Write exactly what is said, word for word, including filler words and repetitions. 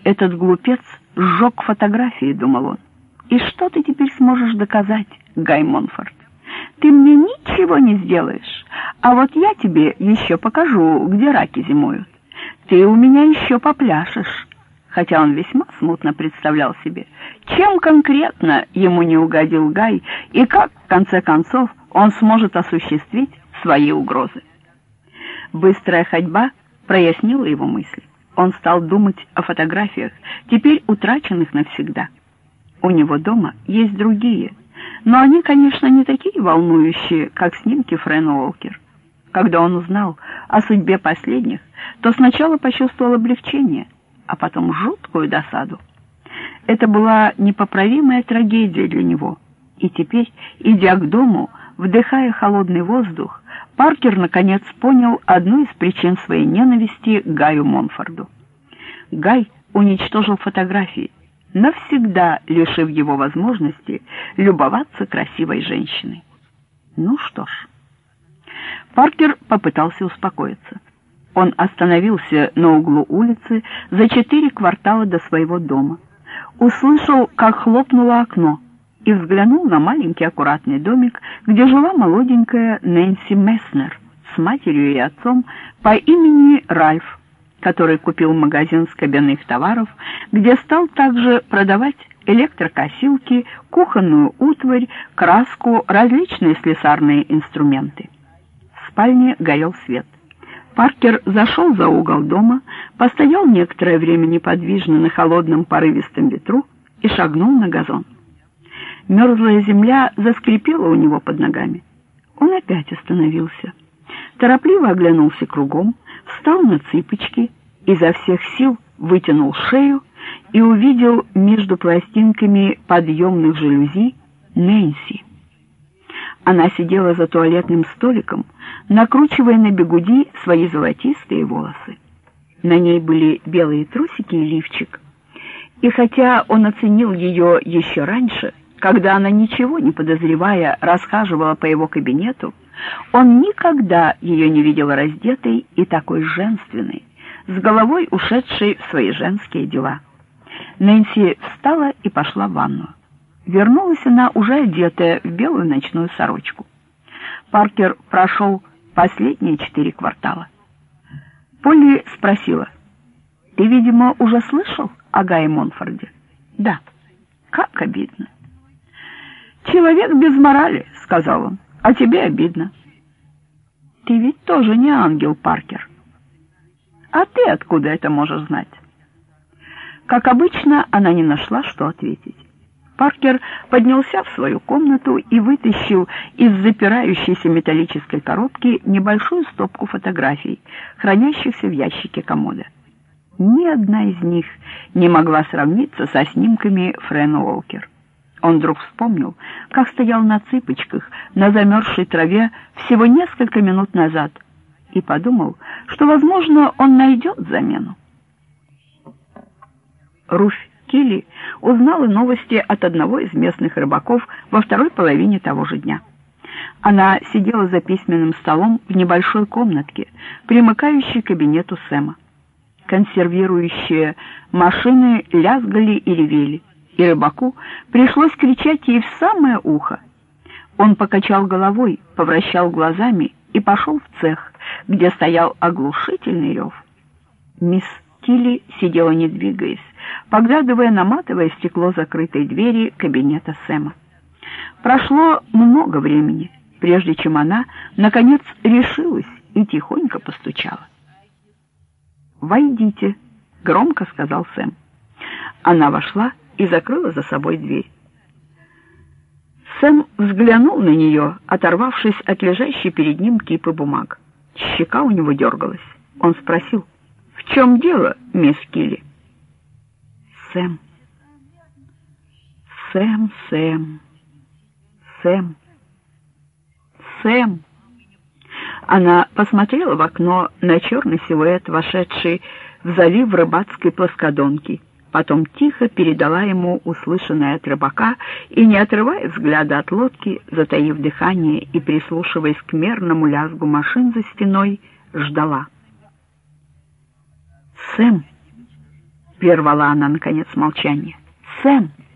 Этот глупец сжег фотографии, думал он. И что ты теперь сможешь доказать, Гай Монфорд? Ты мне ничего не сделаешь, а вот я тебе еще покажу, где раки зимуют. Ты у меня еще попляшешь. Хотя он весьма смутно представлял себе, чем конкретно ему не угодил Гай и как, в конце концов, он сможет осуществить свои угрозы. Быстрая ходьба прояснила его мысли. Он стал думать о фотографиях, теперь утраченных навсегда. У него дома есть другие, но они, конечно, не такие волнующие, как снимки Френ Уолкер. Когда он узнал о судьбе последних, то сначала почувствовал облегчение, а потом жуткую досаду. Это была непоправимая трагедия для него, и теперь, идя к дому, вдыхая холодный воздух, Паркер наконец понял одну из причин своей ненависти к Гаю Монфорду. Гай уничтожил фотографии, навсегда лишив его возможности любоваться красивой женщиной. Ну что ж. Паркер попытался успокоиться. Он остановился на углу улицы за четыре квартала до своего дома, услышал, как хлопнуло окно, и взглянул на маленький аккуратный домик, где жила молоденькая Нэнси Месснер с матерью и отцом по имени Ральф, который купил магазин скобяных товаров, где стал также продавать электрокосилки, кухонную утварь, краску, различные слесарные инструменты. В спальне горел свет. Паркер зашел за угол дома, постоял некоторое время неподвижно на холодном порывистом ветру и шагнул на газон. Мерзлая земля заскрипела у него под ногами. Он опять остановился. Торопливо оглянулся кругом, встал на цыпочки, изо всех сил вытянул шею и увидел между пластинками подъемных жалюзи Нэнси. Она сидела за туалетным столиком, накручивая на бигуди свои золотистые волосы. На ней были белые трусики и лифчик. И хотя он оценил ее еще раньше, когда она, ничего не подозревая, расхаживала по его кабинету, он никогда ее не видел раздетой и такой женственной, с головой ушедшей в свои женские дела. Нэнси встала и пошла в ванную. Вернулась она, уже одетая в белую ночную сорочку. Паркер прошел последние четыре квартала. Полли спросила: «Ты, видимо, уже слышал о Гае Монфорде?» «Да». «Как обидно». «Человек без морали», — сказал он, — «а тебе обидно». «Ты ведь тоже не ангел, Паркер». «А ты откуда это можешь знать?» Как обычно, она не нашла, что ответить. Паркер поднялся в свою комнату и вытащил из запирающейся металлической коробки небольшую стопку фотографий, хранящихся в ящике комода. Ни одна из них не могла сравниться со снимками Френ Уолкер. Он вдруг вспомнил, как стоял на цыпочках на замерзшей траве всего несколько минут назад, и подумал, что, возможно, он найдет замену. Руфь Килли узнала новости от одного из местных рыбаков во второй половине того же дня. Она сидела за письменным столом в небольшой комнатке, примыкающей к кабинету Сэма. Консервирующие машины лязгали и ревели, и рыбаку пришлось кричать ей в самое ухо. Он покачал головой, повращал глазами и пошел в цех, где стоял оглушительный рев. Мисс Килли сидела не двигаясь, поглядывая на матовое стекло закрытой двери кабинета Сэма. Прошло много времени, прежде чем она, наконец, решилась и тихонько постучала. «Войдите», — громко сказал Сэм. Она вошла и закрыла за собой дверь. Сэм взглянул на нее, оторвавшись от лежащей перед ним кипы бумаг. Щека у него дергалась. Он спросил: «В чем дело, мисс Килли?» «Сэм, Сэм, Сэм, Сэм, Сэм». Она посмотрела в окно на черный силуэт, вошедший в залив рыбацкой плоскодонки, потом тихо передала ему услышанное от рыбака и, не отрывая взгляда от лодки, затаив дыхание и прислушиваясь к мерному лязгу машин за стеной, ждала. «Сэм, прервала она, наконец, молчание. «Сэм!»